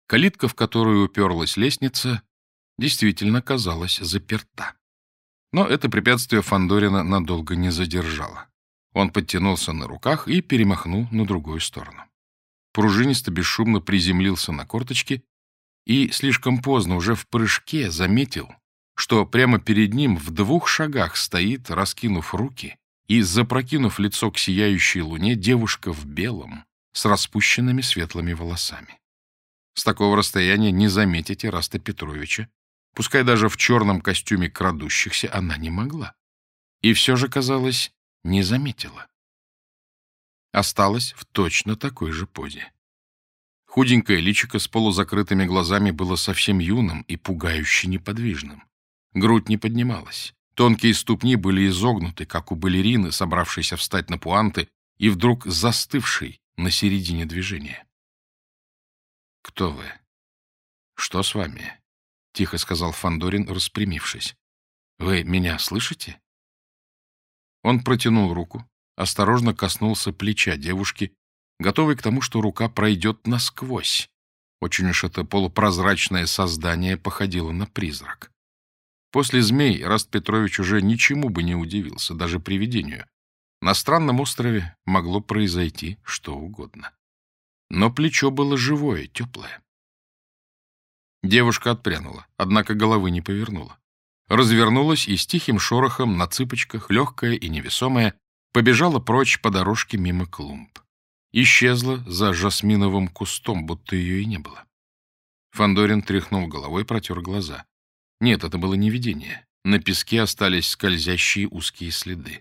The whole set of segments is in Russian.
Калитка, в которую уперлась лестница, действительно казалась заперта. Но это препятствие Фандорина надолго не задержало. Он подтянулся на руках и перемахнул на другую сторону. Пружинисто бесшумно приземлился на корточки и слишком поздно, уже в прыжке, заметил, что прямо перед ним в 2 шагах стоит, раскинув руки и запрокинув лицо к сияющей луне, девушка в белом с распущенными светлыми волосами. С такого расстояния не заметить Ираста Петровича, пускай даже в черном костюме крадущихся, она не могла. И все же, казалось, не заметила. Осталась в точно такой же позе. Худенькое личико с полузакрытыми глазами было совсем юным и пугающе неподвижным. Грудь не поднималась. Тонкие ступни были изогнуты, как у балерины, собравшейся встать на пуанты, и вдруг застывшей на середине движения. «Кто вы? Что с вами?» — тихо сказал Фандорин, распрямившись. «Вы меня слышите?» Он протянул руку, осторожно коснулся плеча девушки, готовый к тому, что рука пройдет насквозь. Очень уж это полупрозрачное создание походило на призрак. После змей Ираст Петрович уже ничему бы не удивился, даже привидению. На странном острове могло произойти что угодно. Но плечо было живое, теплое. Девушка отпрянула, однако головы не повернула. Развернулась и с тихим шорохом на цыпочках, легкая и невесомая, побежала прочь по дорожке мимо клумб. Исчезла за жасминовым кустом, будто ее и не было. Фандорин тряхнул головой, протер глаза. Нет, это было не видение. На песке остались скользящие узкие следы.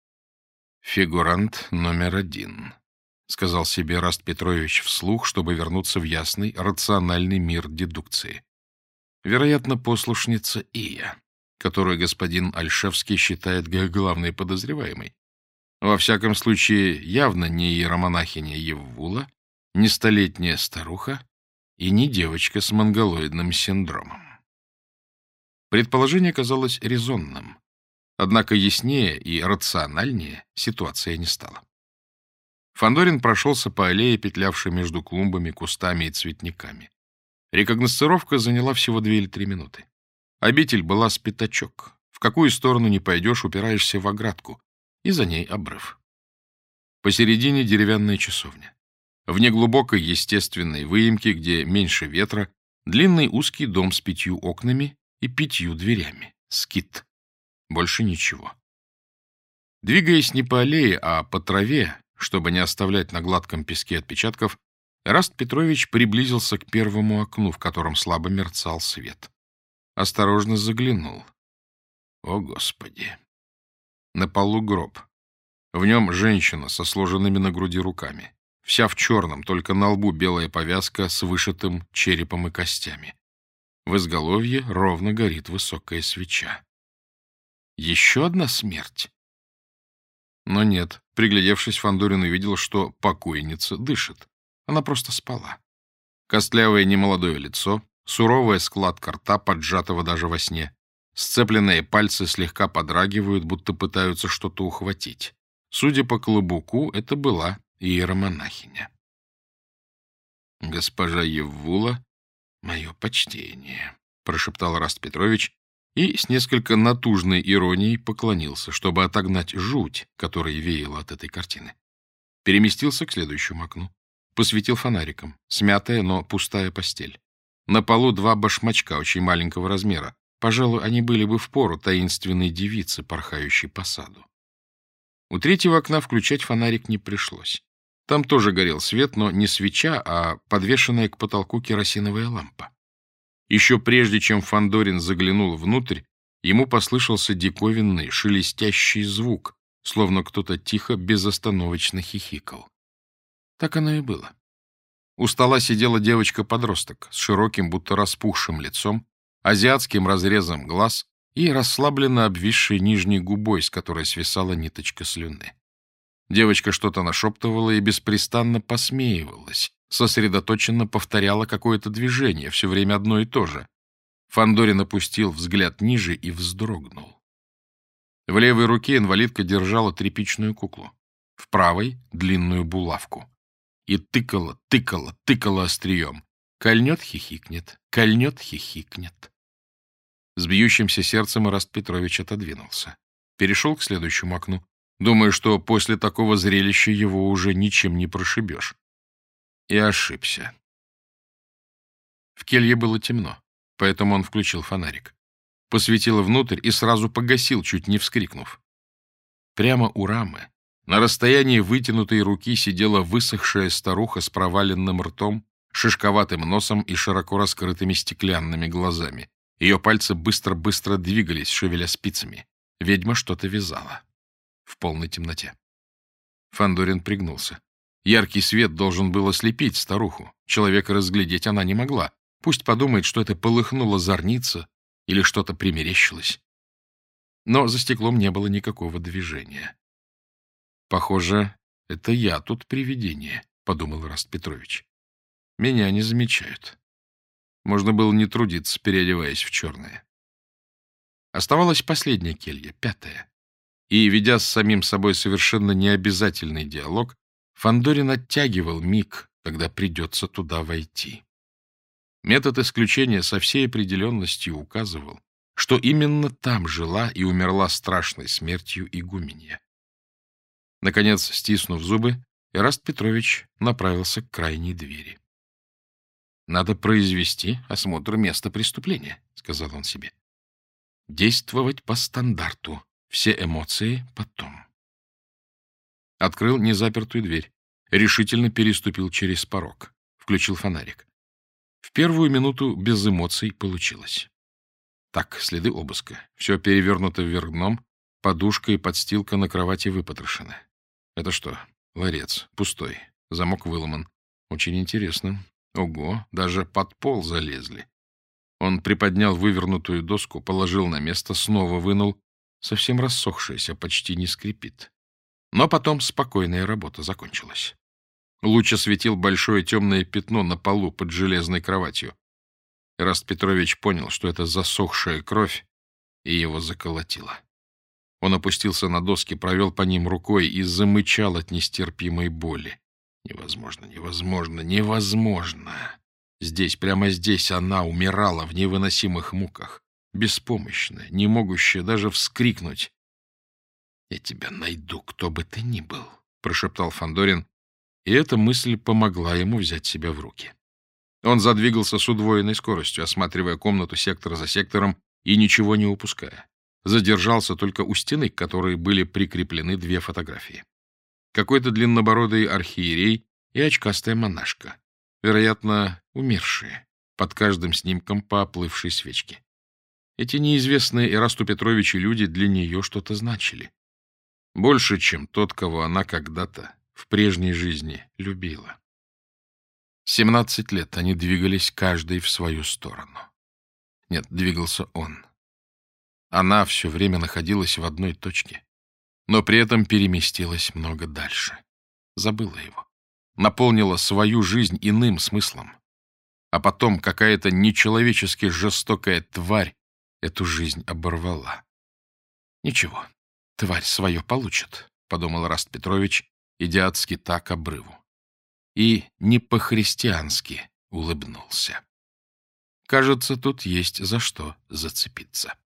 «Фигурант номер 1», — сказал себе Ираст Петрович вслух, чтобы вернуться в ясный, рациональный мир дедукции. Вероятно, послушница Ия, которую господин Альшевский считает главной подозреваемой. Во всяком случае, явно не иеромонахиня Еввула, не столетняя старуха и не девочка с монголоидным синдромом. Предположение казалось резонным, однако яснее и рациональнее ситуация не стала. Фандорин прошелся по аллее, петлявшей между клумбами, кустами и цветниками. Рекогносцировка заняла всего 2 или 3 минуты. Обитель была с пятачок. В какую сторону ни пойдешь, упираешься в оградку, и за ней обрыв. Посередине деревянная часовня. В неглубокой естественной выемке, где меньше ветра, длинный узкий дом с 5 окнами и 5 дверями. Скит. Больше ничего. Двигаясь не по аллее, а по траве, чтобы не оставлять на гладком песке отпечатков, Ираст Петрович приблизился к первому окну, в котором слабо мерцал свет. Осторожно заглянул. О, Господи! На полу гроб. В нем женщина со сложенными на груди руками. Вся в черном, только на лбу белая повязка с вышитым черепом и костями. В изголовье ровно горит высокая свеча. Еще одна смерть? Но нет. Приглядевшись, Фандорин увидел, что покойница дышит. Она просто спала. Костлявое немолодое лицо, суровая складка рта, поджатого даже во сне. Сцепленные пальцы слегка подрагивают, будто пытаются что-то ухватить. Судя по клобуку, это была иеромонахиня. «Госпожа Еввула, мое почтение», — прошептал Ираст Петрович и с несколько натужной иронией поклонился, чтобы отогнать жуть, которая веяла от этой картины. Переместился к следующему окну. Посветил фонариком. Смятая, но пустая постель. На полу 2 башмачка очень маленького размера. Пожалуй, они были бы впору таинственной девице, порхающей по саду. У 3-го окна включать фонарик не пришлось. Там тоже горел свет, но не свеча, а подвешенная к потолку керосиновая лампа. Еще прежде, чем Фандорин заглянул внутрь, ему послышался диковинный, шелестящий звук, словно кто-то тихо, безостановочно хихикал. Так оно и было. У стола сидела девочка-подросток с широким, будто распухшим лицом, азиатским разрезом глаз и расслабленно обвисшей нижней губой, с которой свисала ниточка слюны. Девочка что-то нашептывала и беспрестанно посмеивалась, сосредоточенно повторяла какое-то движение, все время одно и то же. Фандорин опустил взгляд ниже и вздрогнул. В левой руке инвалидка держала тряпичную куклу, в правой — длинную булавку. И тыкала острием. Кольнет — хихикнет, кольнет — хихикнет. С бьющимся сердцем Ираст Петрович отодвинулся. Перешел к следующему окну, думая, что после такого зрелища его уже ничем не прошибешь. И ошибся. В келье было темно, поэтому он включил фонарик. Посветило внутрь и сразу погасил, чуть не вскрикнув. Прямо у рамы, на расстоянии вытянутой руки, сидела высохшая старуха с проваленным ртом, шишковатым носом и широко раскрытыми стеклянными глазами. Ее пальцы быстро-быстро двигались, шевеля спицами. Ведьма что-то вязала. В полной темноте. Фандорин пригнулся. Яркий свет должен был ослепить старуху. Человека разглядеть она не могла. Пусть подумает, что это полыхнула зорница или что-то примерещилось. Но за стеклом не было никакого движения. «Похоже, это я тут привидение», — подумал Ираст Петрович. «Меня не замечают. Можно было не трудиться, переодеваясь в черное». Оставалась последняя келья, 5-я. И, ведя с самим собой совершенно необязательный диалог, Фандорин оттягивал миг, когда придется туда войти. Метод исключения со всей определенностью указывал, что именно там жила и умерла страшной смертью игуменья. Наконец, стиснув зубы, Ираст Петрович направился к крайней двери. «Надо произвести осмотр места преступления», — сказал он себе. «Действовать по стандарту, все эмоции потом». Открыл незапертую дверь, решительно переступил через порог, включил фонарик. В первую минуту без эмоций получилось. Так, следы обыска. Все перевернуто вверх дном, подушка и подстилка на кровати выпотрошены. Это что? Ларец. Пустой. Замок выломан. Очень интересно. Ого, даже под пол залезли. Он приподнял вывернутую доску, положил на место, снова вынул. Совсем рассохшаяся, почти не скрипит. Но потом спокойная работа закончилась. Луч осветил большое темное пятно на полу под железной кроватью. Ираст Петрович понял, что это засохшая кровь, и его заколотило. Он опустился на доски, провел по ним рукой и замычал от нестерпимой боли. Невозможно, невозможно, невозможно. Здесь, прямо здесь она умирала в невыносимых муках, беспомощная, не могущая даже вскрикнуть. «Я тебя найду, кто бы ты ни был», — прошептал Фандорин, и эта мысль помогла ему взять себя в руки. Он задвигался с удвоенной скоростью, осматривая комнату сектор за сектором и ничего не упуская. Задержался только у стены, к которой были прикреплены 2 фотографии. Какой-то длиннобородый архиерей и очкастая монашка, вероятно, умершие, под каждым снимком по оплывшей свечке. Эти неизвестные Ирасту Петровичу люди для нее что-то значили. Больше, чем тот, кого она когда-то в прежней жизни любила. 17 лет они двигались каждый в свою сторону. Нет, двигался он. Она все время находилась в одной точке, но при этом переместилась много дальше. Забыла его. Наполнила свою жизнь иным смыслом. А потом какая-то нечеловечески жестокая тварь эту жизнь оборвала. Ничего, тварь свое получит, — подумал Ираст Петрович, идя от скита к обрыву. И не по-христиански улыбнулся. Кажется, тут есть за что зацепиться.